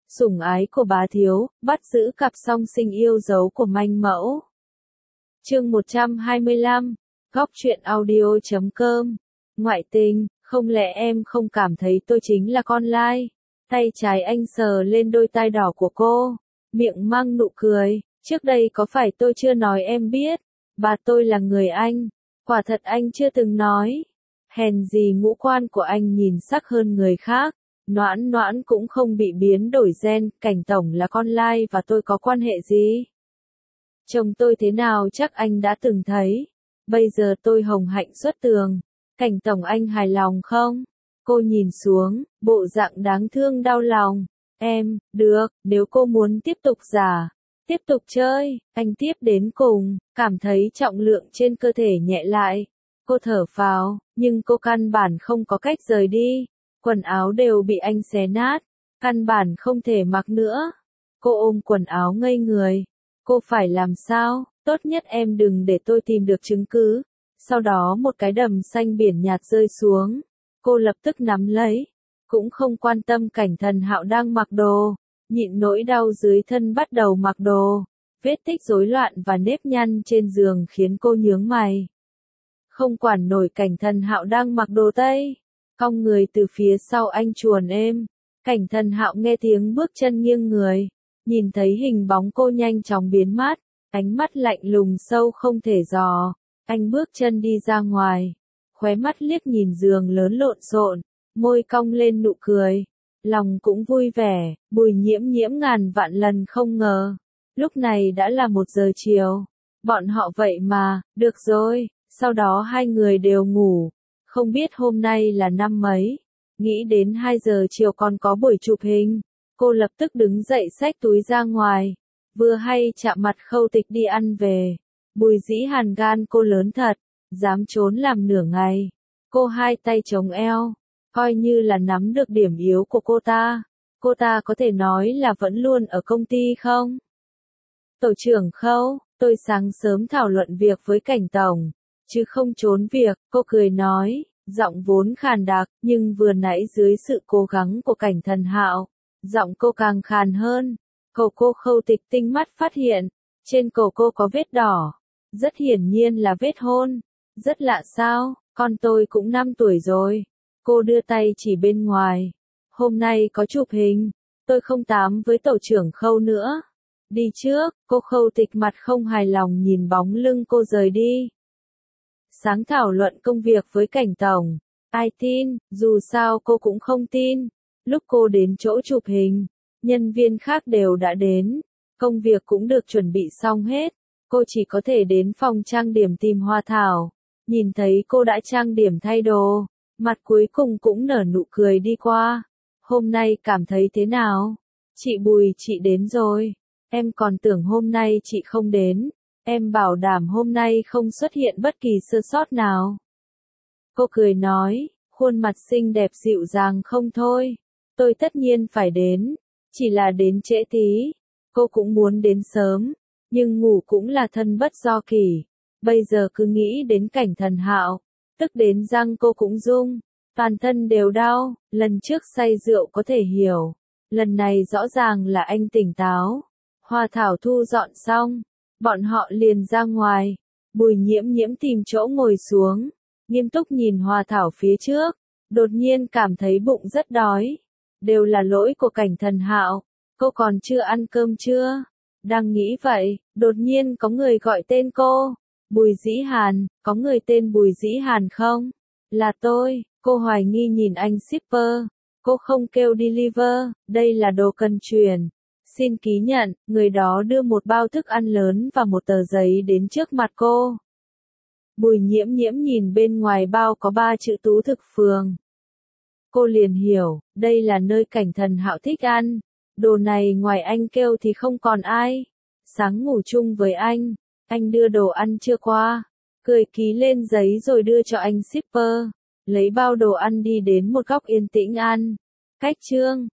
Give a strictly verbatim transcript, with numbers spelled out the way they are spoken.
Sủng ái của bá thiếu, bắt giữ cặp song sinh yêu dấu của manh mẫu. Chương một trăm hai mươi lăm, Góc truyện audio chấm com. Ngoại tình, không lẽ em không cảm thấy tôi chính là con lai? Tay trái anh sờ lên đôi tai đỏ của cô, miệng mang nụ cười, trước đây có phải tôi chưa nói em biết, bà tôi là người Anh, quả thật anh chưa từng nói. Hèn gì ngũ quan của anh nhìn sắc hơn người khác, Noãn Noãn cũng không bị biến đổi gen, Cảnh tổng là con lai và tôi có quan hệ gì? Chồng tôi thế nào chắc anh đã từng thấy, bây giờ tôi hồng hạnh xuất tường, Cảnh tổng anh hài lòng không? Cô nhìn xuống, bộ dạng đáng thương đau lòng, em, được, nếu cô muốn tiếp tục giả, tiếp tục chơi, anh tiếp đến cùng, cảm thấy trọng lượng trên cơ thể nhẹ lại. Cô thở phào, nhưng cô căn bản không có cách rời đi, quần áo đều bị anh xé nát, căn bản không thể mặc nữa. Cô ôm quần áo ngây người, cô phải làm sao, tốt nhất em đừng để tôi tìm được chứng cứ. Sau đó một cái đầm xanh biển nhạt rơi xuống, cô lập tức nắm lấy, cũng không quan tâm Cảnh Thần Hạo đang mặc đồ, nhịn nỗi đau dưới thân bắt đầu mặc đồ, vết tích rối loạn và nếp nhăn trên giường khiến cô nhướng mày. Không quản nổi Cảnh Thần Hạo đang mặc đồ tây, cong người từ phía sau anh chuồn êm. Cảnh Thần Hạo nghe tiếng bước chân nghiêng người, nhìn thấy hình bóng cô nhanh chóng biến mất, ánh mắt lạnh lùng sâu không thể dò. Anh bước chân đi ra ngoài, khóe mắt liếc nhìn giường lớn lộn xộn, môi cong lên nụ cười, lòng cũng vui vẻ. Bùi Nhiễm Nhiễm ngàn vạn lần không ngờ, lúc này đã là một giờ chiều, bọn họ vậy mà, được rồi. Sau đó hai người đều ngủ, không biết hôm nay là năm mấy, nghĩ đến hai giờ chiều còn có buổi chụp hình, cô lập tức đứng dậy xách túi ra ngoài, vừa hay chạm mặt Khâu Tịch đi ăn về. Bùi Dĩ Hàn gan cô lớn thật, dám trốn làm nửa ngày, cô hai tay chống eo, coi như là nắm được điểm yếu của cô ta, cô ta có thể nói là vẫn luôn ở công ty không? Tổ trưởng Khâu, tôi sáng sớm thảo luận việc với Cảnh tổng, chứ không trốn việc, cô cười nói, giọng vốn khàn đặc, nhưng vừa nãy dưới sự cố gắng của Cảnh Thần Hạo, giọng cô càng khàn hơn. Cổ cô Khâu Tịch tinh mắt phát hiện, trên cổ cô có vết đỏ, rất hiển nhiên là vết hôn. Rất lạ sao, con tôi cũng năm tuổi rồi. Cô đưa tay chỉ bên ngoài, hôm nay có chụp hình, tôi không tám với tổ trưởng Khâu nữa. Đi trước, cô Khâu Tịch mặt không hài lòng nhìn bóng lưng cô rời đi. Sáng thảo luận công việc với Cảnh tổng, ai tin, dù sao cô cũng không tin. Lúc cô đến chỗ chụp hình, nhân viên khác đều đã đến, công việc cũng được chuẩn bị xong hết, cô chỉ có thể đến phòng trang điểm tìm Hoa Thảo, nhìn thấy cô đã trang điểm thay đồ, mặt cuối cùng cũng nở nụ cười đi qua. Hôm nay cảm thấy thế nào? Chị Bùi, chị đến rồi, em còn tưởng hôm nay chị không đến. Em bảo đảm hôm nay không xuất hiện bất kỳ sơ sót nào. Cô cười nói, khuôn mặt xinh đẹp dịu dàng không thôi. Tôi tất nhiên phải đến, chỉ là đến trễ tí. Cô cũng muốn đến sớm, nhưng ngủ cũng là thân bất do kỷ. Bây giờ cứ nghĩ đến Cảnh Thần Hạo, tức đến răng cô cũng rung, toàn thân đều đau. Lần trước say rượu có thể hiểu, lần này rõ ràng là anh tỉnh táo. Hoa Thảo thu dọn xong, bọn họ liền ra ngoài, Bùi Nhiễm Nhiễm tìm chỗ ngồi xuống, nghiêm túc nhìn Hoa Thảo phía trước, đột nhiên cảm thấy bụng rất đói, đều là lỗi của Cảnh Thần Hạo, cô còn chưa ăn cơm chưa? Đang nghĩ vậy, đột nhiên có người gọi tên cô, Bùi Dĩ Hàn, có người tên Bùi Dĩ Hàn không? Là tôi, cô hoài nghi nhìn anh shipper, cô không kêu deliver, đây là đồ cần chuyển. Xin ký nhận, người đó đưa một bao thức ăn lớn và một tờ giấy đến trước mặt cô. Bùi Nhiễm Nhiễm nhìn bên ngoài bao có ba chữ Tú Thực Phường. Cô liền hiểu, đây là nơi Cảnh Thần Hạo thích ăn, đồ này ngoài anh kêu thì không còn ai. Sáng ngủ chung với anh, anh đưa đồ ăn chưa qua, cười ký lên giấy rồi đưa cho anh shipper, lấy bao đồ ăn đi đến một góc yên tĩnh ăn. Cách chương